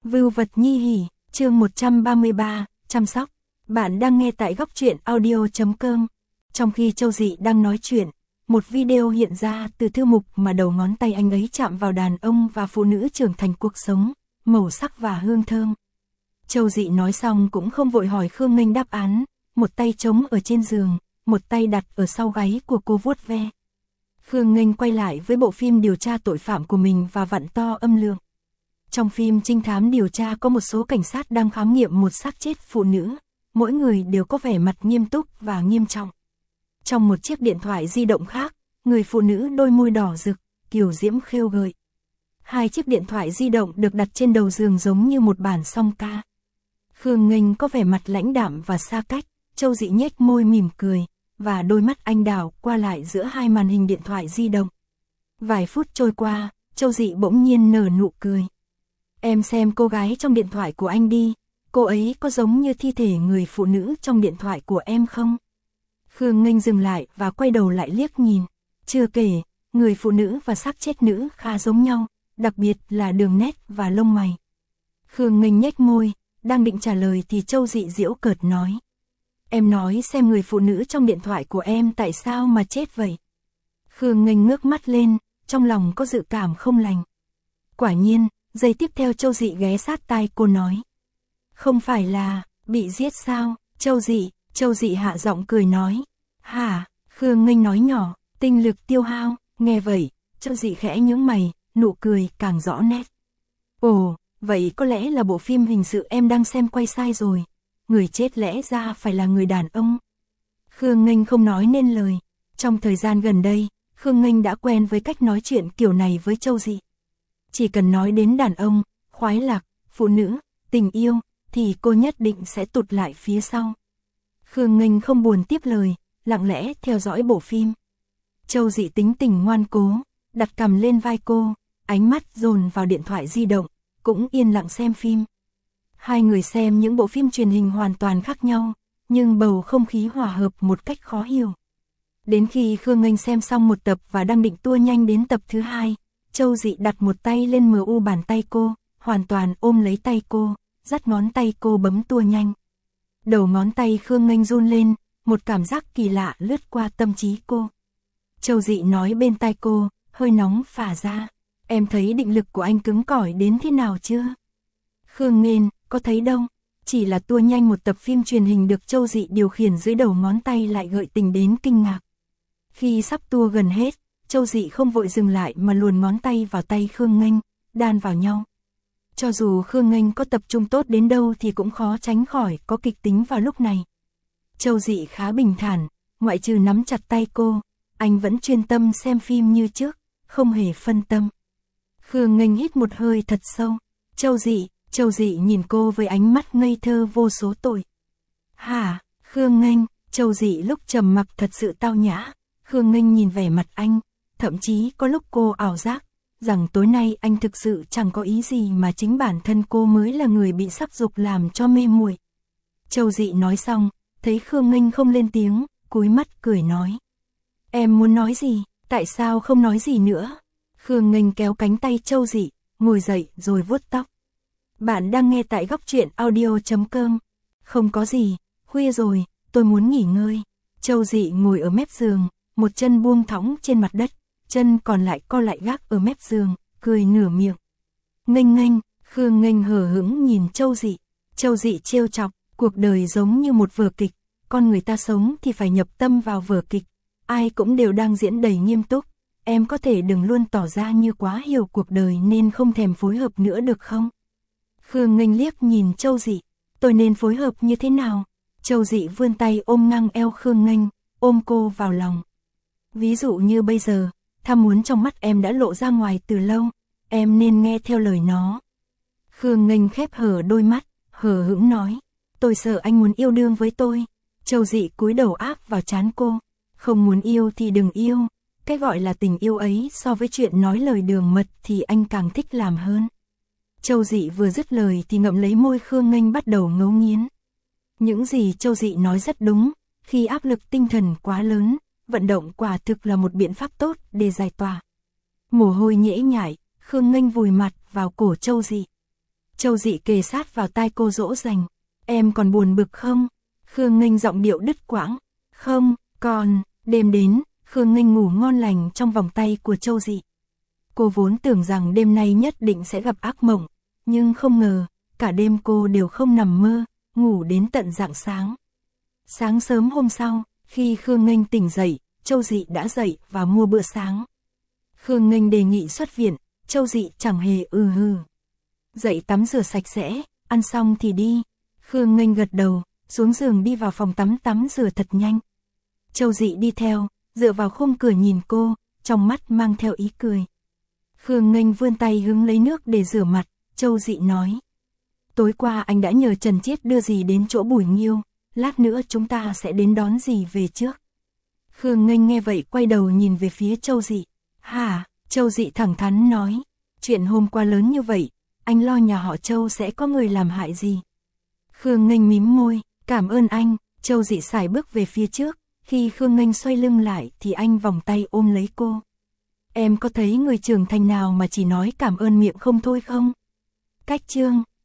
Vưu vật nhi hỉ, chương 133, chăm sóc. Bạn đang nghe tại góc truyện audio.com. Trong khi Châu Dị đang nói chuyện, một video hiện ra từ thư mục mà đầu ngón tay anh ấy chạm vào đàn ông và phụ nữ trưởng thành cuộc sống, màu sắc và hương thơm. Châu Dị nói xong cũng không vội hỏi Khương Nghênh đáp án, một tay trống ở trên giường, một tay đặt ở sau gáy của cô vuốt ve. Khương Nghênh quay lại với bộ phim điều tra tội phạm của mình và vặn to âm lượng. Trong phim trinh thám điều tra có một số cảnh sát đang khám nghiệm một xác chết phụ nữ, mỗi người đều có vẻ mặt nghiêm túc và nghiêm trọng. Trong một chiếc điện thoại di động khác, người phụ nữ đôi môi đỏ rực, kiều diễm khêu gợi. Hai chiếc điện thoại di động được đặt trên đầu giường giống như một bản song ca. Khương Nghênh có vẻ mặt lãnh đạm và xa cách, Châu Dị nhếch môi mỉm cười, và đôi mắt anh đảo qua lại giữa hai màn hình điện thoại di động. Vài phút trôi qua, Châu Dị bỗng nhiên nở nụ cười. Em xem cô gái trong điện thoại của anh đi, cô ấy có giống như thi thể người phụ nữ trong điện thoại của em không? Khương Nghênh dừng lại và quay đầu lại liếc nhìn. Chưa kể, người phụ nữ và xác chết nữ khá giống nhau, đặc biệt là đường nét và lông mày. Khương Nghênh nhếch môi, đang định trả lời thì Châu Dị giễu cợt nói. Em nói xem người phụ nữ trong điện thoại của em tại sao mà chết vậy? Khương Nghênh ngước mắt lên, trong lòng có dự cảm không lành. Quả nhiên, giây tiếp theo Châu Dị ghé sát tai cô nói. Không phải là, bị giết sao, Châu Dị hạ giọng cười nói. Hả, Khương Nghênh nói nhỏ, tinh lực tiêu hao, nghe vậy, Châu Dị khẽ nhướng mày, nụ cười càng rõ nét. Ồ, vậy có lẽ là bộ phim hình sự em đang xem quay sai rồi, người chết lẽ ra phải là người đàn ông. Khương Nghênh không nói nên lời, trong thời gian gần đây, Khương Nghênh đã quen với cách nói chuyện kiểu này với Châu Dị. Chỉ cần nói đến đàn ông, khoái lạc, phụ nữ, tình yêu, thì cô nhất định sẽ tụt lại phía sau. Khương Nghênh không buồn tiếp lời, lặng lẽ theo dõi bộ phim. Châu Dị tính tình ngoan cố, đặt cằm lên vai cô, ánh mắt dồn vào điện thoại di động, cũng yên lặng xem phim. Hai người xem những bộ phim truyền hình hoàn toàn khác nhau, nhưng bầu không khí hòa hợp một cách khó hiểu. Đến khi Khương Nghênh xem xong một tập và đang định tua nhanh đến tập thứ hai, Châu Dị đặt một tay lên mu bàn tay cô, hoàn toàn ôm lấy tay cô, dắt ngón tay cô bấm tua nhanh. Đầu ngón tay Khương Nghênh run lên, một cảm giác kỳ lạ lướt qua tâm trí cô. Châu Dị nói bên tai cô, hơi nóng phả ra. Em thấy định lực của anh cứng cỏi đến thế nào chưa? Khương Nghênh, có thấy đâu? Chỉ là tua nhanh một tập phim truyền hình được Châu Dị điều khiển dưới đầu ngón tay lại gợi tình đến kinh ngạc. Khi sắp tua gần hết, Châu Dị không vội dừng lại mà luồn ngón tay vào tay Khương Nghênh, đan vào nhau. Cho dù Khương Nghênh có tập trung tốt đến đâu thì cũng khó tránh khỏi có kịch tính vào lúc này. Châu Dị khá bình thản, ngoại trừ nắm chặt tay cô, anh vẫn chuyên tâm xem phim như trước, không hề phân tâm. Khương Nghênh hít một hơi thật sâu. Châu Dị nhìn cô với ánh mắt ngây thơ vô số tội. Hả, Khương Nghênh, Châu Dị lúc trầm mặc thật sự tao nhã. Khương Nghênh nhìn vẻ mặt anh, thậm chí có lúc cô ảo giác rằng tối nay anh thực sự chẳng có ý gì mà chính bản thân cô mới là người bị sắc dục làm cho mê muội. Châu Dị nói xong, thấy Khương Nghênh không lên tiếng, cúi mắt cười nói. Em muốn nói gì, tại sao không nói gì nữa? Khương Nghênh kéo cánh tay Châu Dị, ngồi dậy rồi vuốt tóc. Bạn đang nghe tại góc truyện audio.com. Không có gì, khuya rồi, tôi muốn nghỉ ngơi. Châu Dị ngồi ở mép giường, một chân buông thõng trên mặt đất, chân còn lại co lại gác ở mép giường, cười nửa miệng. Nghênh, Khương Nghênh hờ hững nhìn Châu Dị. Châu Dị trêu chọc, cuộc đời giống như một vở kịch, con người ta sống thì phải nhập tâm vào vở kịch, ai cũng đều đang diễn đầy nghiêm túc, em có thể đừng luôn tỏ ra như quá hiểu cuộc đời nên không thèm phối hợp nữa được không? Khương Nghênh liếc nhìn Châu Dị, tôi nên phối hợp như thế nào? Châu Dị vươn tay ôm ngang eo Khương Nghênh, ôm cô vào lòng. Ví dụ như bây giờ, tham muốn trong mắt em đã lộ ra ngoài từ lâu, em nên nghe theo lời nó. Khương Nghênh khép hở đôi mắt, hờ hững nói, tôi sợ anh muốn yêu đương với tôi. Châu Dị cúi đầu áp vào trán cô, không muốn yêu thì đừng yêu, cái gọi là tình yêu ấy so với chuyện nói lời đường mật thì anh càng thích làm hơn. Châu Dị vừa dứt lời thì ngậm lấy môi Khương Nghênh bắt đầu ngấu nghiến. Những gì Châu Dị nói rất đúng, khi áp lực tinh thần quá lớn, vận động quả thực là một biện pháp tốt để giải tỏa. Mồ hôi nhễ nhại, Khương Nghênh vùi mặt vào cổ Châu Dị. Châu Dị kề sát vào tai cô dỗ dành. Em còn buồn bực không? Khương Nghênh giọng điệu đứt quãng. Không, còn, đêm đến, Khương Nghênh ngủ ngon lành trong vòng tay của Châu Dị. Cô vốn tưởng rằng đêm nay nhất định sẽ gặp ác mộng, nhưng không ngờ, cả đêm cô đều không nằm mơ, ngủ đến tận rạng sáng. Sáng sớm hôm sau, khi Khương Nghênh tỉnh dậy, Châu Dị đã dậy và mua bữa sáng. Khương Nghênh đề nghị xuất viện, Châu Dị chẳng hề hừ. Dậy tắm rửa sạch sẽ, ăn xong thì đi. Khương Nghênh gật đầu, xuống giường đi vào phòng tắm rửa thật nhanh. Châu Dị đi theo, dựa vào khung cửa nhìn cô, trong mắt mang theo ý cười. Khương Nghênh vươn tay hứng lấy nước để rửa mặt, Châu Dị nói. Tối qua anh đã nhờ Trần Chiết đưa dì đến chỗ Bùi Nghiêu, lát nữa chúng ta sẽ đến đón dì về trước. Khương Nghênh nghe vậy quay đầu nhìn về phía Châu Dị. Hả? Châu Dị thẳng thắn nói. Chuyện hôm qua lớn như vậy, anh lo nhà họ Châu sẽ có người làm hại gì? Khương Nghênh mím môi, cảm ơn anh. Châu Dị sải bước về phía trước, khi Khương Nghênh xoay lưng lại thì anh vòng tay ôm lấy cô. Em có thấy người trưởng thành nào mà chỉ nói cảm ơn miệng không thôi không? Cách chương